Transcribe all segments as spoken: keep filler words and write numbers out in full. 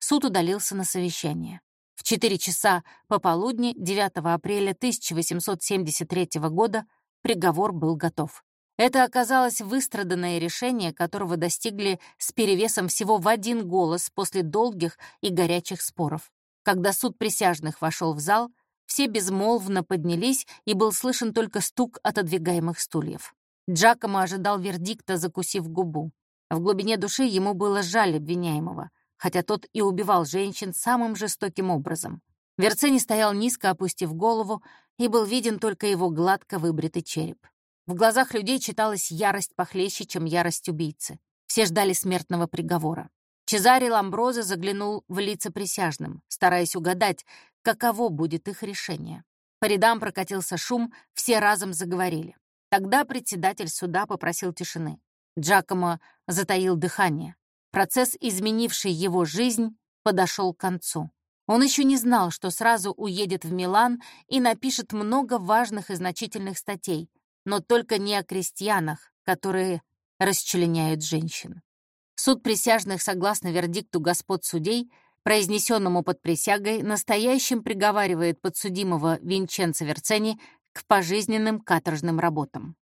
суд удалился на совещание. В четыре часа пополудни девятого апреля тысяча восемьсот семьдесят третьего года приговор был готов. Это оказалось выстраданное решение, которого достигли с перевесом всего в один голос после долгих и горячих споров. Когда суд присяжных вошел в зал, все безмолвно поднялись, и был слышен только стук отодвигаемых стульев. Джакомо ожидал вердикта, закусив губу. В глубине души ему было жаль обвиняемого, хотя тот и убивал женщин самым жестоким образом. Верцени стоял низко, опустив голову, и был виден только его гладко выбритый череп. В глазах людей читалась ярость похлеще, чем ярость убийцы. Все ждали смертного приговора. Чезаре Ламброзе заглянул в лица присяжным, стараясь угадать, каково будет их решение. По рядам прокатился шум, все разом заговорили. Тогда председатель суда попросил тишины. Джакомо затаил дыхание. Процесс, изменивший его жизнь, подошел к концу. Он еще не знал, что сразу уедет в Милан и напишет много важных и значительных статей, но только не о крестьянах, которые расчленяют женщин. Суд присяжных, согласно вердикту господ судей, произнесенному под присягой, настоящим приговаривает подсудимого Винченцо Верцени к пожизненным каторжным работам.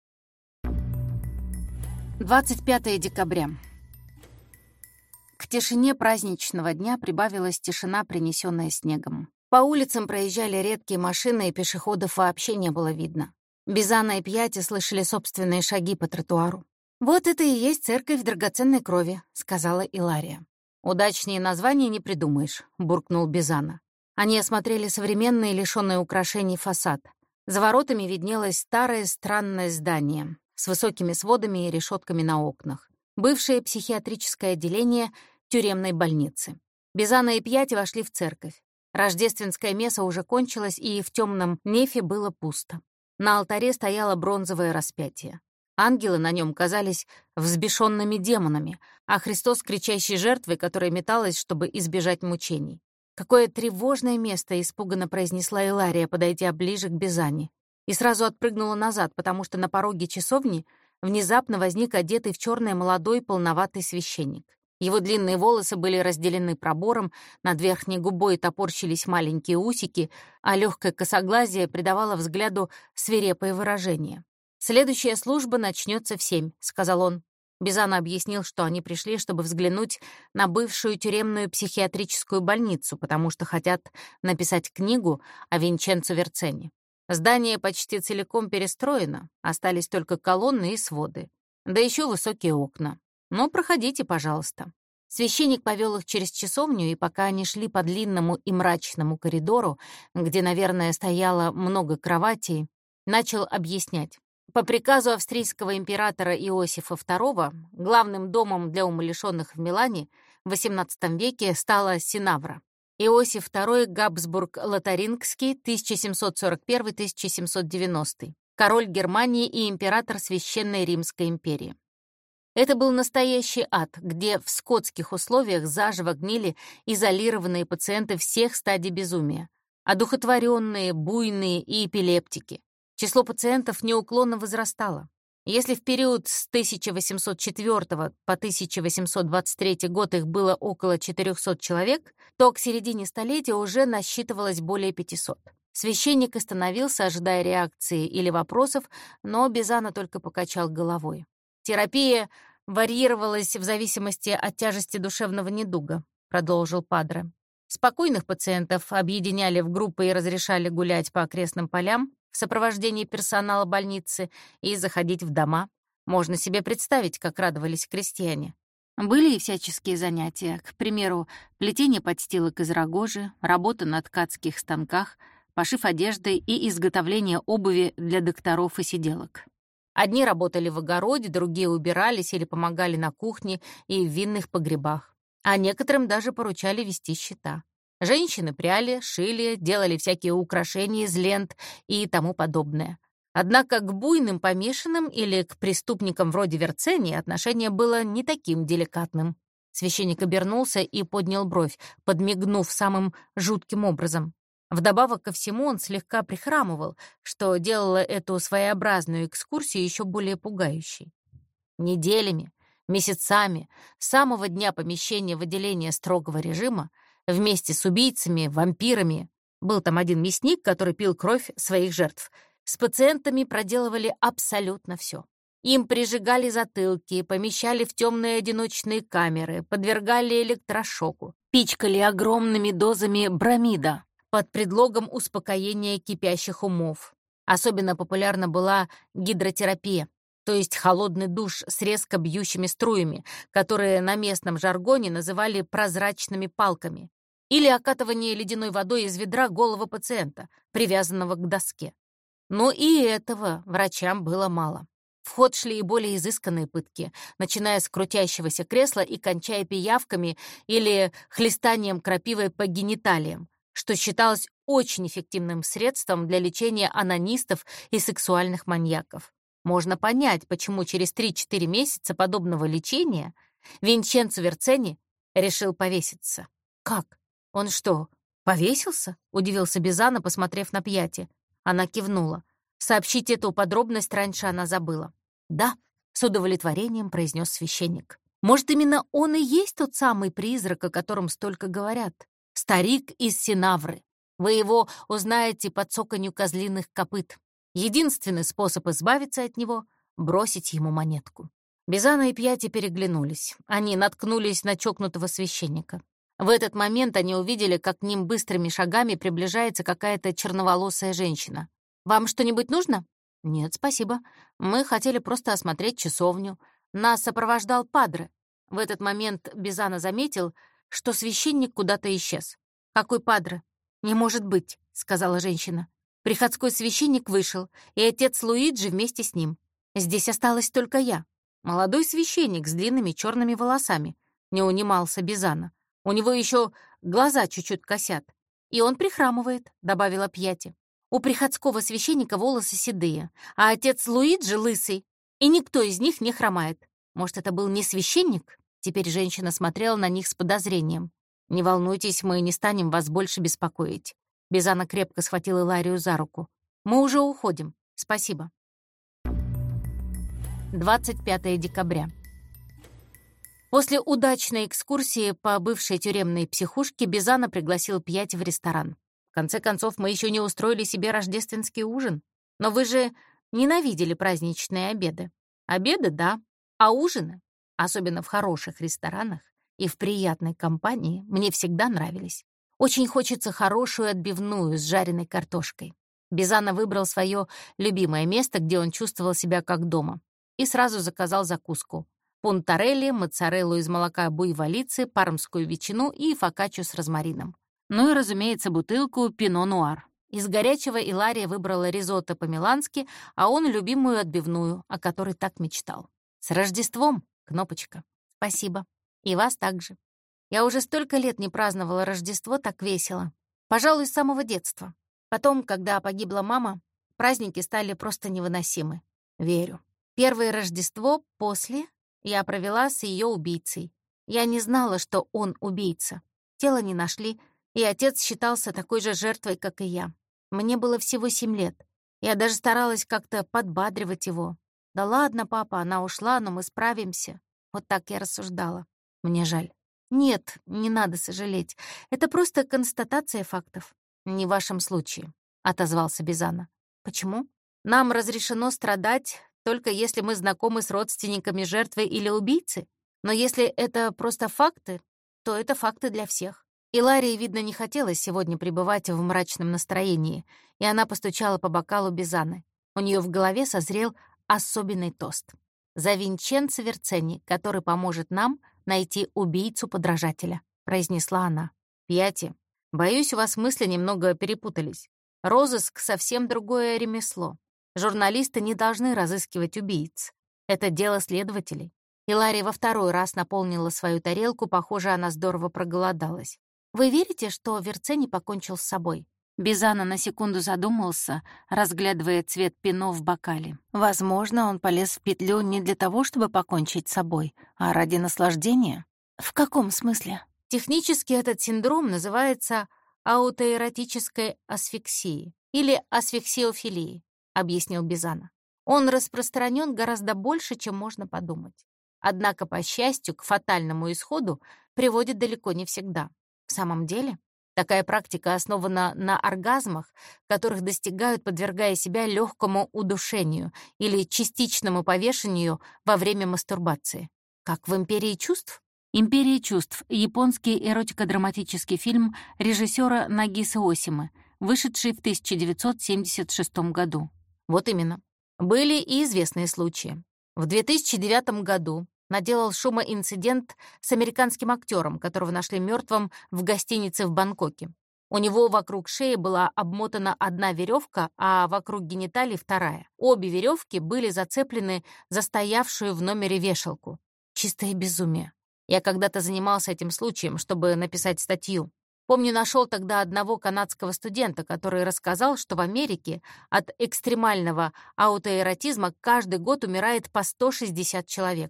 двадцать пятого декабря. К тишине праздничного дня прибавилась тишина, принесенная снегом. По улицам проезжали редкие машины, и пешеходов вообще не было видно. Бизана и Пьяти слышали собственные шаги по тротуару. «Вот это и есть церковь драгоценной крови», — сказала Илария. «Удачнее название не придумаешь», — буркнул Бизана. Они осмотрели современный, лишённый украшений фасад. За воротами виднелось старое странное здание с высокими сводами и решетками на окнах. Бывшее психиатрическое отделение тюремной больницы. Бизана и Пьяти вошли в церковь. Рождественское месса уже кончилось, и в темном нефе было пусто. На алтаре стояло бронзовое распятие. Ангелы на нем казались взбешенными демонами, а Христос — кричащей жертвой, которая металась, чтобы избежать мучений. «Какое тревожное место!» — испуганно произнесла Илария, подойдя ближе к Бизане. И сразу отпрыгнула назад, потому что на пороге часовни внезапно возник одетый в черное молодой полноватый священник. Его длинные волосы были разделены пробором, над верхней губой топорщились маленькие усики, а легкое косоглазие придавало взгляду свирепое выражение. «Следующая служба начнется в семь», — сказал он. Бизана объяснил, что они пришли, чтобы взглянуть на бывшую тюремную психиатрическую больницу, потому что хотят написать книгу о Винченцо Верцени. Здание почти целиком перестроено, остались только колонны и своды, да еще высокие окна. «Ну, проходите, пожалуйста». Священник повел их через часовню, и пока они шли по длинному и мрачному коридору, где, наверное, стояло много кроватей, начал объяснять. По приказу австрийского императора Иосифа второго главным домом для умалишенных в Милане в восемнадцатом веке стала Синавра. Иосиф второй Габсбург-Лотарингский, тысяча семьсот сорок первый — тысяча семьсот девяностый, король Германии и император Священной Римской империи. Это был настоящий ад, где в скотских условиях заживо гнили изолированные пациенты всех стадий безумия, одухотворенные, буйные и эпилептики. Число пациентов неуклонно возрастало. Если в период с тысяча восемьсот четвёртого по тысяча восемьсот двадцать третий год их было около четырёхсот человек, то к середине столетия уже насчитывалось более пятисот. Священник остановился, ожидая реакции или вопросов, но Бизана только покачал головой. «Терапия варьировалась в зависимости от тяжести душевного недуга», — продолжил падре. «Спокойных пациентов объединяли в группы и разрешали гулять по окрестным полям в сопровождении персонала больницы и заходить в дома. Можно себе представить, как радовались крестьяне. Были и всяческие занятия, к примеру, плетение подстилок из рогожи, работа на ткацких станках, пошив одежды и изготовление обуви для докторов и сиделок. Одни работали в огороде, другие убирались или помогали на кухне и в винных погребах, а некоторым даже поручали вести счета. Женщины пряли, шили, делали всякие украшения из лент и тому подобное. Однако к буйным помешанным или к преступникам вроде Верцени отношение было не таким деликатным. Священник обернулся и поднял бровь, подмигнув самым жутким образом. Вдобавок ко всему он слегка прихрамывал, что делало эту своеобразную экскурсию еще более пугающей. Неделями, месяцами, с самого дня помещения в отделение строгого режима вместе с убийцами, вампирами. Был там один мясник, который пил кровь своих жертв. С пациентами проделывали абсолютно все. Им прижигали затылки, помещали в темные одиночные камеры, подвергали электрошоку, пичкали огромными дозами бромида под предлогом успокоения кипящих умов. Особенно популярна была гидротерапия, то есть холодный душ с резко бьющими струями, которые на местном жаргоне называли прозрачными палками, или окатывание ледяной водой из ведра головы пациента, привязанного к доске. Но и этого врачам было мало. В ход шли и более изысканные пытки, начиная с крутящегося кресла и кончая пиявками или хлестанием крапивой по гениталиям, что считалось очень эффективным средством для лечения онанистов и сексуальных маньяков. Можно понять, почему через три-четыре месяца подобного лечения Винченцо Верцени решил повеситься. «Как? Он что, повесился?» — удивился Бизана, посмотрев на Пьяти. Она кивнула. Сообщить эту подробность раньше она забыла. «Да», — с удовлетворением произнес священник. «Может, именно он и есть тот самый призрак, о котором столько говорят? Старик из Синавры. Вы его узнаете по цоканью козлиных копыт. Единственный способ избавиться от него — бросить ему монетку». Бизана и Пьяти переглянулись. Они наткнулись на чокнутого священника. В этот момент они увидели, как к ним быстрыми шагами приближается какая-то черноволосая женщина. «Вам что-нибудь нужно?» «Нет, спасибо. Мы хотели просто осмотреть часовню. Нас сопровождал падре». В этот момент Бизана заметил, что священник куда-то исчез. «Какой падре?» «Не может быть», — сказала женщина. «Приходской священник вышел, и отец Луиджи вместе с ним. Здесь осталась только я». Молодой священник с длинными черными волосами. Не унимался Бизана. «У него еще глаза чуть-чуть косят. И он прихрамывает», — добавила Пьяти. «У приходского священника волосы седые, а отец Луиджи лысый, и никто из них не хромает. Может, это был не священник?» Теперь женщина смотрела на них с подозрением. «Не волнуйтесь, мы не станем вас больше беспокоить». Бизана крепко схватила Иларию за руку. «Мы уже уходим. Спасибо». двадцать пятое декабря. После удачной экскурсии по бывшей тюремной психушке Бизана пригласил Пьяти в ресторан. «В конце концов, мы еще не устроили себе рождественский ужин. Но вы же ненавидели праздничные обеды». «Обеды, да. А ужины, особенно в хороших ресторанах и в приятной компании, мне всегда нравились. Очень хочется хорошую отбивную с жареной картошкой». Бизана выбрал свое любимое место, где он чувствовал себя как дома, и сразу заказал закуску. Пунтарелли, моцареллу из молока буйволицы, пармскую ветчину и фокаччу с розмарином. Ну и, разумеется, бутылку пино-нуар. Из горячего Илария выбрала ризотто по-милански, а он — любимую отбивную, о которой так мечтал. «С Рождеством, Кнопочка!» «Спасибо. И вас также. Я уже столько лет не праздновала Рождество так весело. Пожалуй, с самого детства. Потом, когда погибла мама, праздники стали просто невыносимы. Верю. Первое Рождество после я провела с ее убийцей. Я не знала, что он убийца. Тело не нашли, и отец считался такой же жертвой, как и я. Мне было всего семь лет. Я даже старалась как-то подбадривать его. «Да ладно, папа, она ушла, но мы справимся». Вот так я рассуждала. Мне жаль. «Нет, не надо сожалеть. Это просто констатация фактов». «Не в вашем случае», — отозвался Бизана. «Почему?» «Нам разрешено страдать, только если мы знакомы с родственниками жертвы или убийцы. Но если это просто факты, то это факты для всех». Иларии, видно, не хотелось сегодня пребывать в мрачном настроении, и она постучала по бокалу Бизаны. У нее в голове созрел особенный тост. «За Винченцо Верцени, который поможет нам найти убийцу-подражателя», — произнесла она. «Пьяти, боюсь, у вас мысли немного перепутались. Розыск — совсем другое ремесло. Журналисты не должны разыскивать убийц. Это дело следователей». Илария во второй раз наполнила свою тарелку, похоже, она здорово проголодалась. «Вы верите, что Верцени покончил с собой?» Бизана на секунду задумался, разглядывая цвет пино в бокале. Возможно, он полез в петлю не для того, чтобы покончить с собой, а ради наслаждения. В каком смысле? Технически этот синдром называется аутоэротической асфиксией или асфиксиофилией, объяснил Бизана. Он распространен гораздо больше, чем можно подумать. Однако, по счастью, к фатальному исходу приводит далеко не всегда. В самом деле, такая практика основана на оргазмах, которых достигают, подвергая себя легкому удушению или частичному повешению во время мастурбации. Как в «Империи чувств»? «Империя чувств» — японский эротико-драматический фильм режиссера Нагисы Осимы, вышедший в тысяча девятьсот семьдесят шестом году. Вот именно. Были и известные случаи. В две тысячи девятом году наделал шума инцидент с американским актером, которого нашли мертвым в гостинице в Бангкоке. У него вокруг шеи была обмотана одна веревка, а вокруг гениталий вторая. Обе веревки были зацеплены за стоявшую в номере вешалку. Чистое безумие. Я когда-то занимался этим случаем, чтобы написать статью. Помню, нашел тогда одного канадского студента, который рассказал, что в Америке от экстремального аутоэротизма каждый год умирает по сто шестьдесят человек.